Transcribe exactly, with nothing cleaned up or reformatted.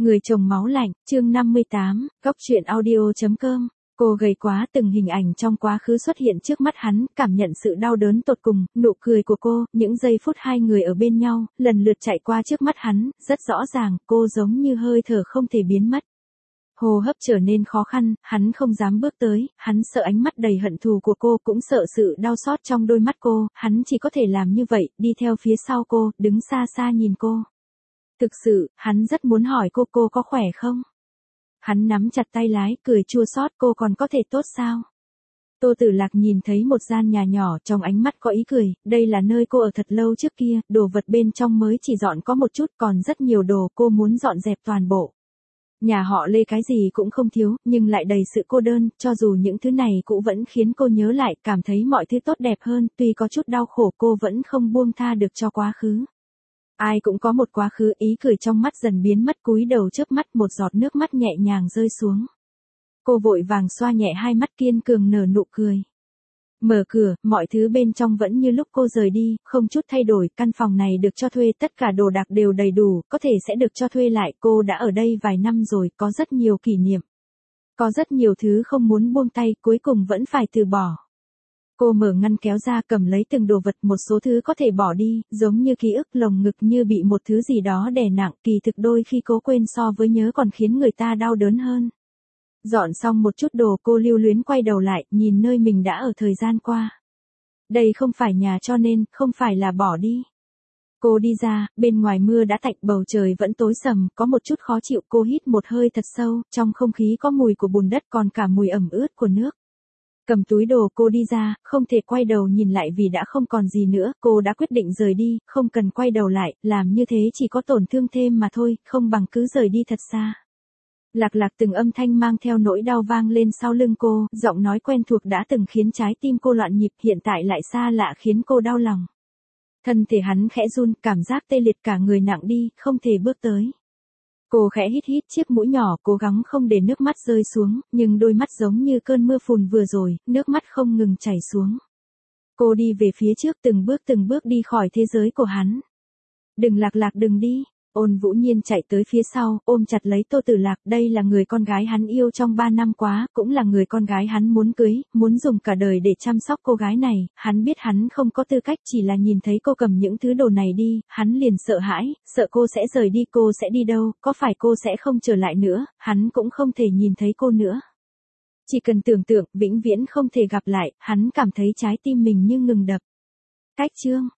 Người chồng máu lạnh, chương năm mươi tám, góc truyện audio chấm com. Cô gầy quá, từng hình ảnh trong quá khứ xuất hiện trước mắt hắn, cảm nhận sự đau đớn tột cùng, nụ cười của cô, những giây phút hai người ở bên nhau, lần lượt chạy qua trước mắt hắn, rất rõ ràng, cô giống như hơi thở không thể biến mất. Hô hấp trở nên khó khăn, hắn không dám bước tới, hắn sợ ánh mắt đầy hận thù của cô, cũng sợ sự đau xót trong đôi mắt cô, hắn chỉ có thể làm như vậy, đi theo phía sau cô, đứng xa xa nhìn cô. Thực sự, hắn rất muốn hỏi cô cô có khỏe không? Hắn nắm chặt tay lái, cười chua xót, cô còn có thể tốt sao? Tô Tử Lạc nhìn thấy một gian nhà nhỏ, trong ánh mắt có ý cười, đây là nơi cô ở thật lâu trước kia, đồ vật bên trong mới chỉ dọn có một chút, còn rất nhiều đồ, cô muốn dọn dẹp toàn bộ. Nhà họ Lê cái gì cũng không thiếu, nhưng lại đầy sự cô đơn, cho dù những thứ này cũng vẫn khiến cô nhớ lại, cảm thấy mọi thứ tốt đẹp hơn, tuy có chút đau khổ cô vẫn không buông tha được cho quá khứ. Ai cũng có một quá khứ, ý cười trong mắt dần biến mất, cúi đầu chớp mắt, một giọt nước mắt nhẹ nhàng rơi xuống. Cô vội vàng xoa nhẹ hai mắt, kiên cường nở nụ cười. Mở cửa, mọi thứ bên trong vẫn như lúc cô rời đi, không chút thay đổi, căn phòng này được cho thuê, tất cả đồ đạc đều đầy đủ, có thể sẽ được cho thuê lại, cô đã ở đây vài năm rồi, có rất nhiều kỷ niệm. Có rất nhiều thứ không muốn buông tay, cuối cùng vẫn phải từ bỏ. Cô mở ngăn kéo ra, cầm lấy từng đồ vật, một số thứ có thể bỏ đi, giống như ký ức, lồng ngực như bị một thứ gì đó đè nặng, kỳ thực đôi khi cố quên so với nhớ còn khiến người ta đau đớn hơn. Dọn xong một chút đồ, cô lưu luyến quay đầu lại, nhìn nơi mình đã ở thời gian qua. Đây không phải nhà cho nên, không phải là bỏ đi. Cô đi ra, bên ngoài mưa đã tạnh, bầu trời vẫn tối sầm, có một chút khó chịu, cô hít một hơi thật sâu, trong không khí có mùi của bùn đất còn cả mùi ẩm ướt của nước. Cầm túi đồ cô đi ra, không thể quay đầu nhìn lại vì đã không còn gì nữa, cô đã quyết định rời đi, không cần quay đầu lại, làm như thế chỉ có tổn thương thêm mà thôi, không bằng cứ rời đi thật xa. Lạc lạc từng âm thanh mang theo nỗi đau vang lên sau lưng cô, giọng nói quen thuộc đã từng khiến trái tim cô loạn nhịp, hiện tại lại xa lạ khiến cô đau lòng. Thân thể hắn khẽ run, cảm giác tê liệt cả người nặng đi, không thể bước tới. Cô khẽ hít hít chiếc mũi nhỏ, cố gắng không để nước mắt rơi xuống, nhưng đôi mắt giống như cơn mưa phùn vừa rồi, nước mắt không ngừng chảy xuống. Cô đi về phía trước, từng bước từng bước đi khỏi thế giới của hắn. Đừng Lạc Lạc, đừng đi. Ôn Vũ Nhiên chạy tới phía sau, ôm chặt lấy Tô Tử Lạc, đây là người con gái hắn yêu trong ba năm quá, cũng là người con gái hắn muốn cưới, muốn dùng cả đời để chăm sóc cô gái này, hắn biết hắn không có tư cách, chỉ là nhìn thấy cô cầm những thứ đồ này đi, hắn liền sợ hãi, sợ cô sẽ rời đi, cô sẽ đi đâu, có phải cô sẽ không trở lại nữa, hắn cũng không thể nhìn thấy cô nữa. Chỉ cần tưởng tượng, vĩnh viễn không thể gặp lại, hắn cảm thấy trái tim mình như ngừng đập. Cách chương